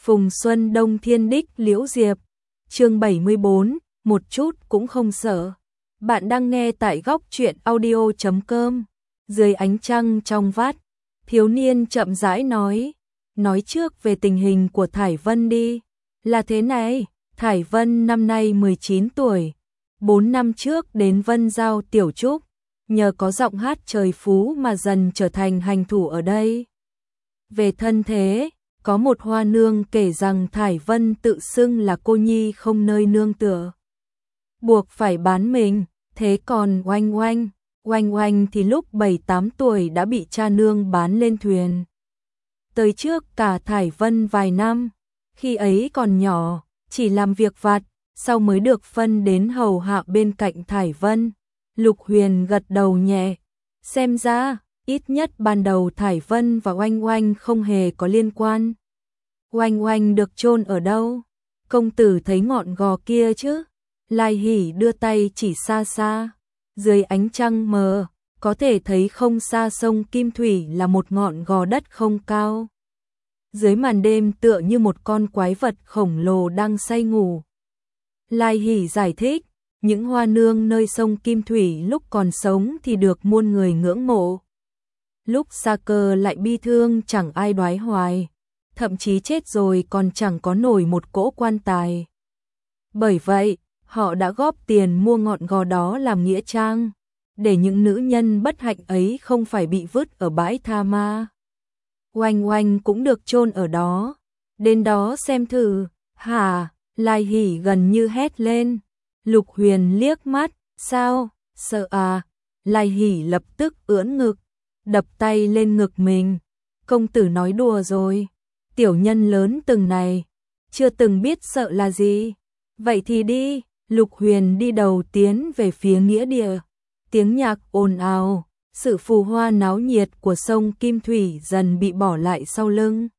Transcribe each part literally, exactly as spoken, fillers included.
Phùng Xuân Đông Thiên Đích Liễu Diệp. Chương bảy mươi bốn, một chút cũng không sợ. Bạn đang nghe tại góc truyện audio chấm com. Dưới ánh trăng trong vắt, thiếu niên chậm rãi nói, nói trước về tình hình của Thải Vân đi. Là thế này, Thải Vân năm nay mười chín tuổi, bốn năm trước đến Vân Giao Tiểu Trúc, nhờ có giọng hát trời phú mà dần trở thành hành thủ ở đây. Về thân thế, có một hoa nương kể rằng Thải Vân tự xưng là cô nhi không nơi nương tựa, buộc phải bán mình. Thế còn Oanh Oanh, Oanh Oanh thì lúc bảy tám tuổi đã bị cha nương bán lên thuyền. Tới trước cả Thải Vân vài năm, khi ấy còn nhỏ, chỉ làm việc vặt, sau mới được phân đến hầu hạ bên cạnh Thải Vân. Lục Huyền gật đầu nhẹ, xem ra, ít nhất ban đầu Thải Vân và Oanh Oanh không hề có liên quan. Oanh Oanh được chôn ở đâu? Công tử thấy ngọn gò kia chứ? Lai Hỷ đưa tay chỉ xa xa, dưới ánh trăng mờ, có thể thấy không xa sông Kim Thủy là một ngọn gò đất không cao. Dưới màn đêm tựa như một con quái vật khổng lồ đang say ngủ. Lai Hỷ giải thích, những hoa nương nơi sông Kim Thủy lúc còn sống thì được muôn người ngưỡng mộ. Lúc xa cơ lại bi thương chẳng ai đoái hoài, thậm chí chết rồi còn chẳng có nổi một cỗ quan tài. Bởi vậy, họ đã góp tiền mua ngọn gò đó làm nghĩa trang, để những nữ nhân bất hạnh ấy không phải bị vứt ở bãi tha ma. Oanh Oanh cũng được chôn ở đó, đến đó xem thử. Hả? Lai Hỷ gần như hét lên. Lục Huyền liếc mắt, sao, sợ à? Lai Hỷ lập tức ưỡn ngực, đập tay lên ngực mình. Công tử nói đùa rồi, tiểu nhân lớn từng này, chưa từng biết sợ là gì. Vậy thì đi. Lục Huyền đi đầu tiến về phía nghĩa địa. Tiếng nhạc ồn ào, sự phù hoa náo nhiệt của sông Kim Thủy dần bị bỏ lại sau lưng.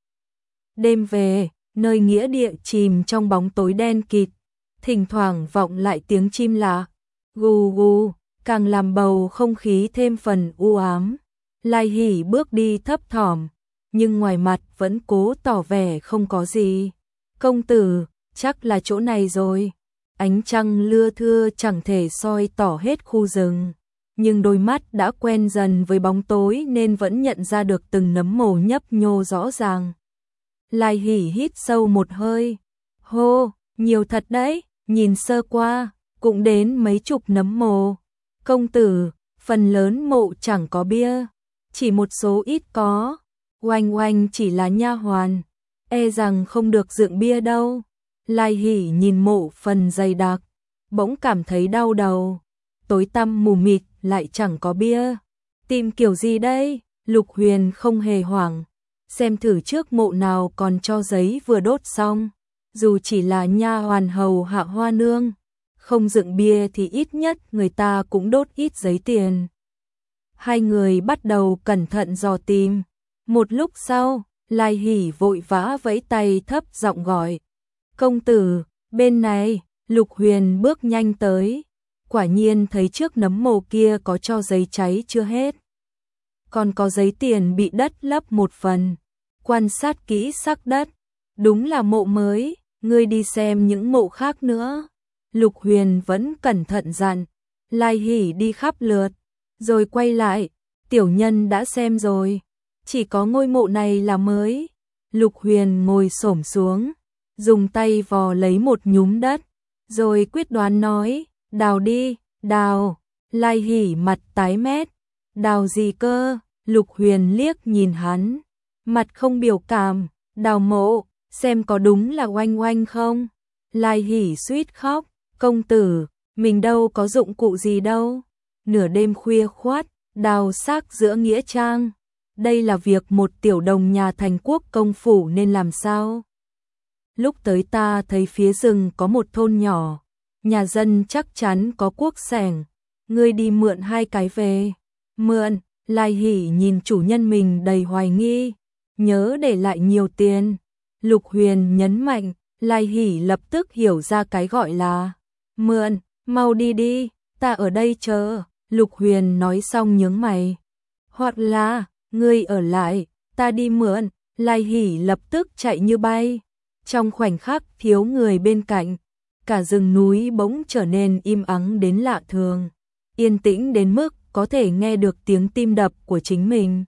Đêm về, nơi nghĩa địa chìm trong bóng tối đen kịt, thỉnh thoảng vọng lại tiếng chim lạ, gù gù, càng làm bầu không khí thêm phần u ám. Lai Hỷ bước đi thấp thỏm, nhưng ngoài mặt vẫn cố tỏ vẻ không có gì. Công tử, chắc là chỗ này rồi. Ánh trăng lưa thưa chẳng thể soi tỏ hết khu rừng, nhưng đôi mắt đã quen dần với bóng tối nên vẫn nhận ra được từng nấm mồ nhấp nhô rõ ràng. Lai Hỷ hít sâu một hơi, hô, nhiều thật đấy, nhìn sơ qua, cũng đến mấy chục nấm mồ. Công tử, phần lớn mộ chẳng có bia, chỉ một số ít có. Oanh Oanh chỉ là nha hoàn, e rằng không được dựng bia đâu. Lai Hỷ nhìn mộ phần dày đặc, bỗng cảm thấy đau đầu. Tối tăm mù mịt lại chẳng có bia. Tìm kiểu gì đây? Lục Huyền không hề hoảng, xem thử trước mộ nào còn cho giấy vừa đốt xong. Dù chỉ là nha hoàn hầu hạ hoa nương, không dựng bia thì ít nhất người ta cũng đốt ít giấy tiền. Hai người bắt đầu cẩn thận dò tìm. Một lúc sau, Lai Hỷ vội vã vẫy tay thấp giọng gọi, công tử, bên này. Lục Huyền bước nhanh tới, quả nhiên thấy trước nấm mồ kia có cho giấy cháy chưa hết, còn có giấy tiền bị đất lấp một phần. Quan sát kỹ sắc đất, đúng là mộ mới, ngươi đi xem những mộ khác nữa. Lục Huyền vẫn cẩn thận dặn. Lai Hỷ đi khắp lượt, rồi quay lại, tiểu nhân đã xem rồi, chỉ có ngôi mộ này là mới. Lục Huyền ngồi xổm xuống, dùng tay vò lấy một nhúm đất, rồi quyết đoán nói, đào đi, đào. Lai Hỷ mặt tái mét, đào gì cơ? Lục Huyền liếc nhìn hắn, mặt không biểu cảm, đào mộ, xem có đúng là Oanh Oanh không? Lai Hỷ suýt khóc, công tử, mình đâu có dụng cụ gì đâu. Nửa đêm khuya khoắt, đào xác giữa nghĩa trang, đây là việc một tiểu đồng nhà thành quốc công phủ nên làm sao? Lúc tới ta thấy phía rừng có một thôn nhỏ, nhà dân chắc chắn có cuốc xẻng, ngươi đi mượn hai cái về. Mượn? Lai Hỷ nhìn chủ nhân mình đầy hoài nghi, nhớ để lại nhiều tiền. Lục Huyền nhấn mạnh, Lai Hỷ lập tức hiểu ra cái gọi là mượn, mau đi đi, ta ở đây chờ. Lục Huyền nói xong nhướng mày, hoặc là, ngươi ở lại, ta đi mượn. Lai Hỷ lập tức chạy như bay. Trong khoảnh khắc thiếu người bên cạnh, cả rừng núi bỗng trở nên im ắng đến lạ thường, yên tĩnh đến mức có thể nghe được tiếng tim đập của chính mình.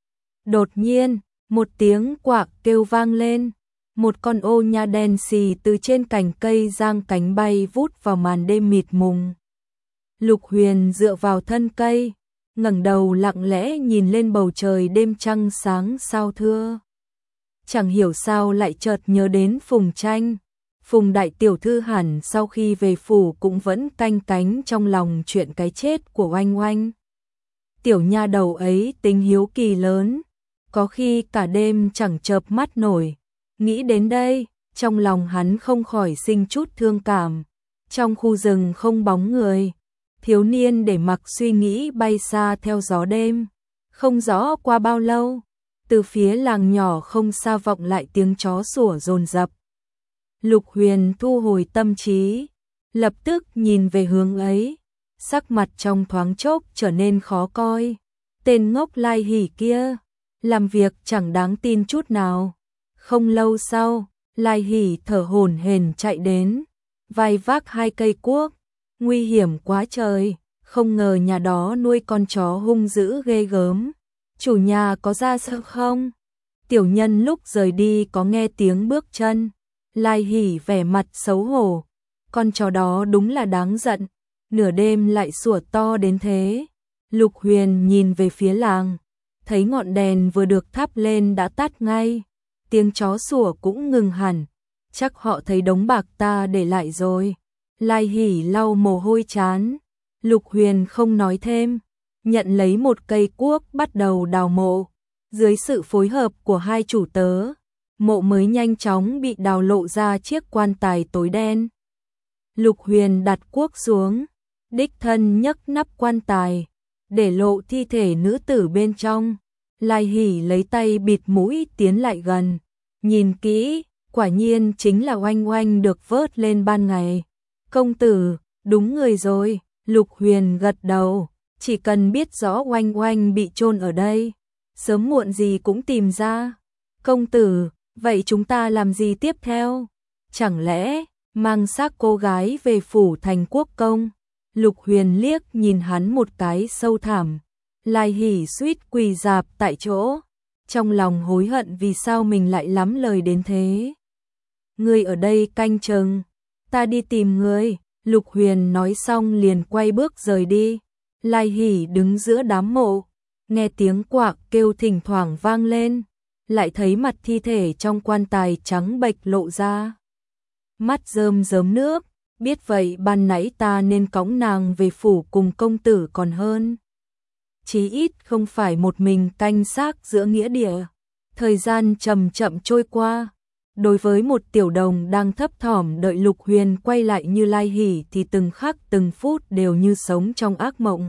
Đột nhiên, một tiếng quạ kêu vang lên, một con ô nha đen xì từ trên cành cây giang cánh bay vút vào màn đêm mịt mùng. Lục Huyền dựa vào thân cây, ngẩng đầu lặng lẽ nhìn lên bầu trời đêm trăng sáng sao thưa. Chẳng hiểu sao lại chợt nhớ đến Phùng Tranh. Phùng đại tiểu thư hẳn sau khi về phủ cũng vẫn canh cánh trong lòng chuyện cái chết của Oanh Oanh. Tiểu nha đầu ấy tính hiếu kỳ lớn, có khi cả đêm chẳng chợp mắt nổi. Nghĩ đến đây, trong lòng hắn không khỏi sinh chút thương cảm. Trong khu rừng không bóng người, thiếu niên để mặc suy nghĩ bay xa theo gió đêm. Không rõ qua bao lâu, từ phía làng nhỏ không xa vọng lại tiếng chó sủa dồn dập. Lục Huyền thu hồi tâm trí, lập tức nhìn về hướng ấy, sắc mặt trong thoáng chốc trở nên khó coi. Tên ngốc Lai Hỉ kia, làm việc chẳng đáng tin chút nào. Không lâu sau, Lai Hỉ thở hổn hển chạy đến, vai vác hai cây cuốc, nguy hiểm quá trời, không ngờ nhà đó nuôi con chó hung dữ ghê gớm. Chủ nhà có ra sợ không? Tiểu nhân lúc rời đi có nghe tiếng bước chân. Lai Hỉ vẻ mặt xấu hổ, con chó đó đúng là đáng giận, nửa đêm lại sủa to đến thế. Lục Huyền nhìn về phía làng, thấy ngọn đèn vừa được thắp lên đã tắt ngay, tiếng chó sủa cũng ngừng hẳn, chắc họ thấy đống bạc ta để lại rồi. Lai Hỉ lau mồ hôi chán, Lục Huyền không nói thêm, nhận lấy một cây cuốc bắt đầu đào mộ. Dưới sự phối hợp của hai chủ tớ, mộ mới nhanh chóng bị đào lộ ra chiếc quan tài tối đen. Lục Huyền đặt cuốc xuống, đích thân nhấc nắp quan tài, để lộ thi thể nữ tử bên trong. Lai Hỉ lấy tay bịt mũi tiến lại gần, nhìn kỹ, quả nhiên chính là Oanh Oanh được vớt lên ban ngày. Công tử, đúng người rồi. Lục Huyền gật đầu, chỉ cần biết rõ Oanh Oanh bị chôn ở đây, sớm muộn gì cũng tìm ra. Công tử, vậy chúng ta làm gì tiếp theo? Chẳng lẽ mang xác cô gái về phủ thành quốc công? Lục Huyền liếc nhìn hắn một cái sâu thẳm. Lai Hỉ suýt quỳ rạp tại chỗ, trong lòng hối hận vì sao mình lại lắm lời đến thế. Ngươi ở đây canh chừng, ta đi tìm ngươi. Lục Huyền nói xong liền quay bước rời đi. Lai Hỉ đứng giữa đám mộ, nghe tiếng quạ kêu thỉnh thoảng vang lên, lại thấy mặt thi thể trong quan tài trắng bệch lộ ra. Mắt rơm rớm nước, biết vậy ban nãy ta nên cõng nàng về phủ cùng công tử còn hơn. Chí ít không phải một mình canh xác giữa nghĩa địa. Thời gian chậm chậm trôi qua. Đối với một tiểu đồng đang thấp thỏm đợi Lục Huyền quay lại như Lai Hỉ thì từng khắc từng phút đều như sống trong ác mộng.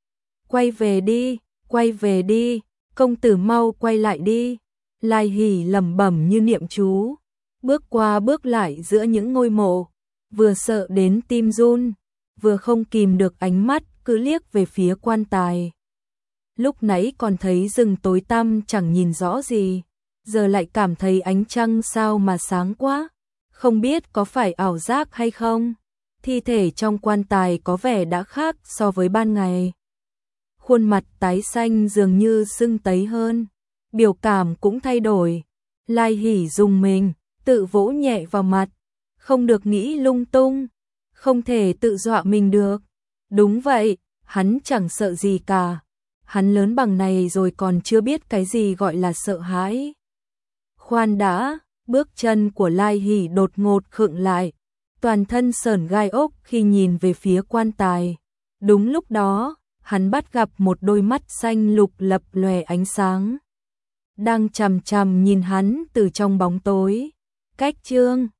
Quay về đi, quay về đi, công tử mau quay lại đi. Lai Hỉ lẩm bẩm như niệm chú, bước qua bước lại giữa những ngôi mộ, vừa sợ đến tim run, vừa không kìm được ánh mắt cứ liếc về phía quan tài. Lúc nãy còn thấy rừng tối tăm chẳng nhìn rõ gì, giờ lại cảm thấy ánh trăng sao mà sáng quá, không biết có phải ảo giác hay không. Thi thể trong quan tài có vẻ đã khác so với ban ngày. Khuôn mặt tái xanh dường như sưng tấy hơn, biểu cảm cũng thay đổi. Lai Hỉ rùng mình, tự vỗ nhẹ vào mặt, không được nghĩ lung tung, không thể tự dọa mình được. Đúng vậy, hắn chẳng sợ gì cả. Hắn lớn bằng này rồi còn chưa biết cái gì gọi là sợ hãi. Khoan đã, bước chân của Lai Hỉ đột ngột khựng lại, toàn thân sởn gai ốc khi nhìn về phía quan tài. Đúng lúc đó, hắn bắt gặp một đôi mắt xanh lục lập lòe ánh sáng, đang chằm chằm nhìn hắn từ trong bóng tối. Cách chương